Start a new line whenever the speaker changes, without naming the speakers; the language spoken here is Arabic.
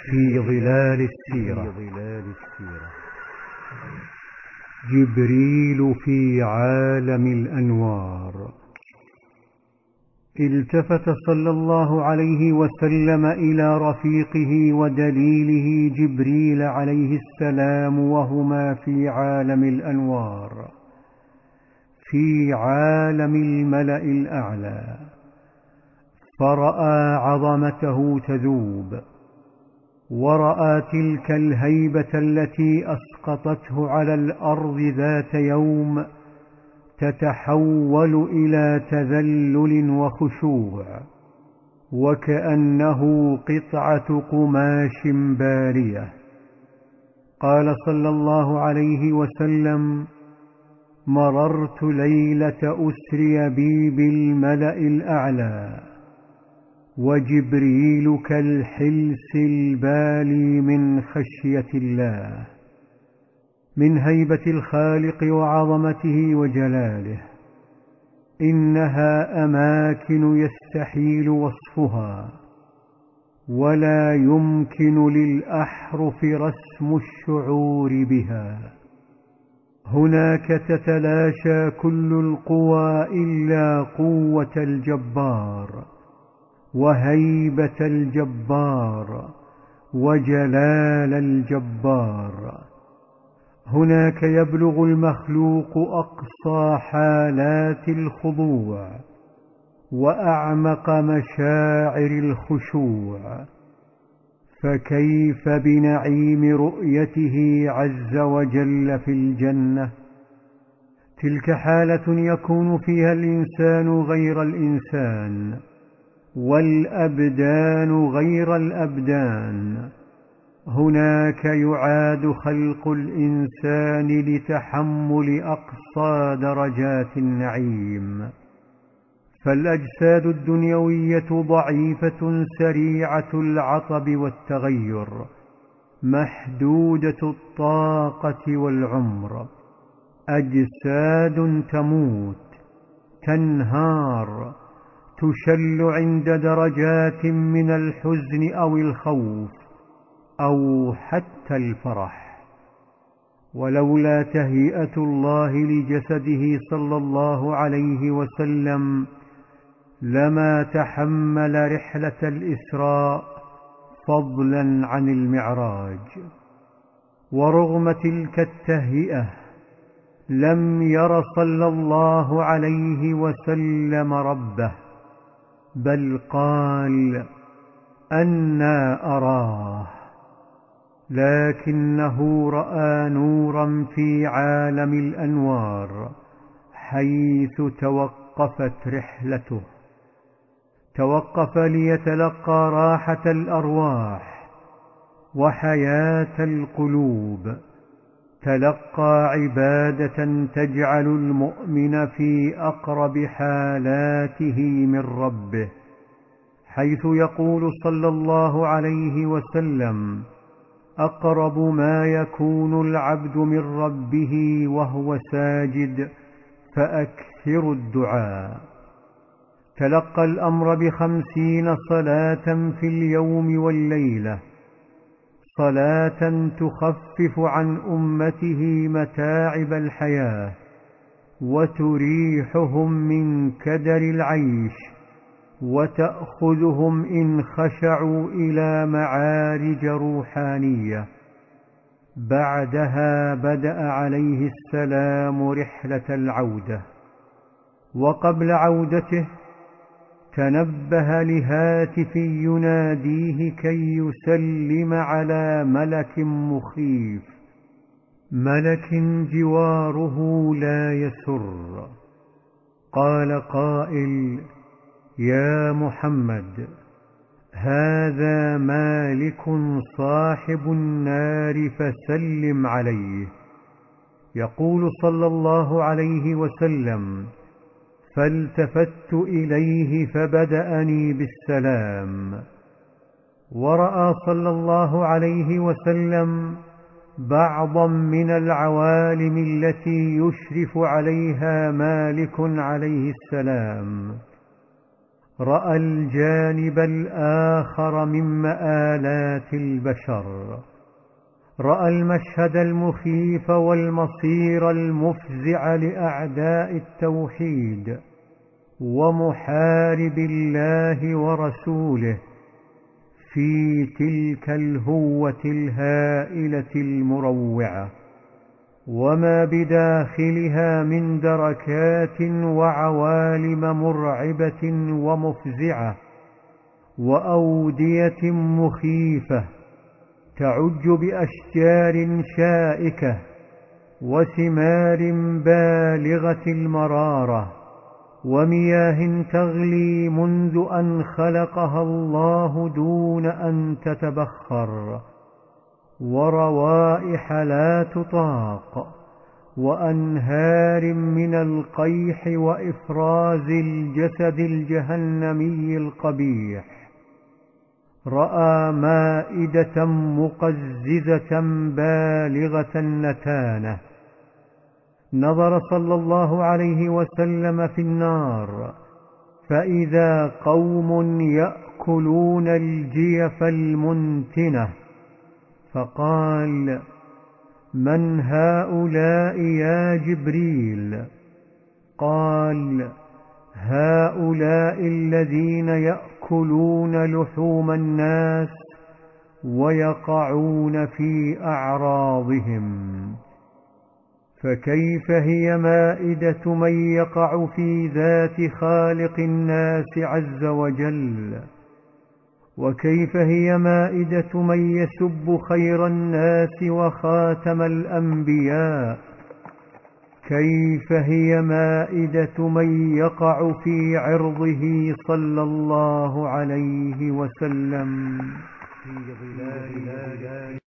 في ظلال السيرة. جبريل في عالم الأنوار. التفت صلى الله عليه وسلم إلى رفيقه ودليله جبريل عليه السلام وهما في عالم الأنوار، في عالم الملأ الأعلى، فرأى عظمته تذوب، ورأى تلك الهيبة التي أسقطته على الأرض ذات يوم تتحول إلى تذلل وخشوع، وكأنه قطعة قماش بارية. قال صلى الله عليه وسلم: مررت ليلة أسري بي بالملأ الأعلى، وجبريل كالحلس البالي من خشية الله، من هيبة الخالق وعظمته وجلاله. إنها أماكن يستحيل وصفها، ولا يمكن للأحرف رسم الشعور بها. هناك تتلاشى كل القوى إلا قوة الجبار، وهيبة الجبار، وجلال الجبار. هناك يبلغ المخلوق أقصى حالات الخضوع وأعمق مشاعر الخشوع، فكيف بنعيم رؤيته عز وجل في الجنة؟ تلك حالة يكون فيها الإنسان غير الإنسان، والأبدان غير الأبدان. هناك يعاد خلق الإنسان لتحمل أقصى درجات النعيم، فالأجساد الدنيوية ضعيفة سريعة العطب والتغير، محدودة الطاقة والعمر، أجساد تموت، تنهار، تشل عند درجات من الحزن أو الخوف أو حتى الفرح. ولولا تهيئة الله لجسده صلى الله عليه وسلم لما تحمل رحلة الإسراء فضلا عن المعراج. ورغم تلك التهيئة لم ير صلى الله عليه وسلم ربه، بل قال: أنى أراه. لكنه رأى نورا في عالم الأنوار حيث توقفت رحلته. توقف ليتلقى راحة الأرواح وحياة القلوب، تلقى عبادة تجعل المؤمن في أقرب حالاته من ربه، حيث يقول صلى الله عليه وسلم: أقرب ما يكون العبد من ربه وهو ساجد فأكثر الدعاء. تلقى الأمر ب50 صلاة في اليوم والليلة، صلاة تخفف عن أمته متاعب الحياة وتريحهم من كدر العيش، وتأخذهم إن خشعوا إلى معارج روحانية. بعدها بدأ عليه السلام رحلة العودة، وقبل عودته تنبه لهاتف يناديه كي يسلم على ملك مخيف، ملك جواره لا يسر. قال قائل: يا محمد، هذا مالك صاحب النار فسلم عليه. يقول صلى الله عليه وسلم: فالتفت إليه فبدأني بالسلام. ورأى صلى الله عليه وسلم بعضا من العوالم التي يشرف عليها مالك عليه السلام. رأى الجانب الآخر من مآلات البشر، رأى المشهد المخيف والمصير المفزع لأعداء التوحيد ومحارب الله ورسوله في تلك الهوة الهائلة المروعة، وما بداخلها من دركات وعوالم مرعبة ومفزعة وأودية مخيفة تعج بأشجار شائكة وثمار بالغة المرارة ومياه تغلي منذ أن خلقها الله دون أن تتبخر، وروائح لا تطاق، وأنهار من القيح وإفراز الجسد الجهنمي القبيح. رأى مائدة مقززة بالغة النتانة. نظر صلى الله عليه وسلم في النار فإذا قوم يأكلون الجيف المنتنة، فقال: من هؤلاء يا جبريل؟ قال: هؤلاء الذين يأكلون لحوم الناس ويقعون في أعراضهم. فكيف هي مائدة من يقع في ذات خالق الناس عز وجل؟ وكيف هي مائدة من يسب خير الناس وخاتم الأنبياء؟ كيف هي مائدة من يقع في عرضه صلى الله عليه وسلم في ظلال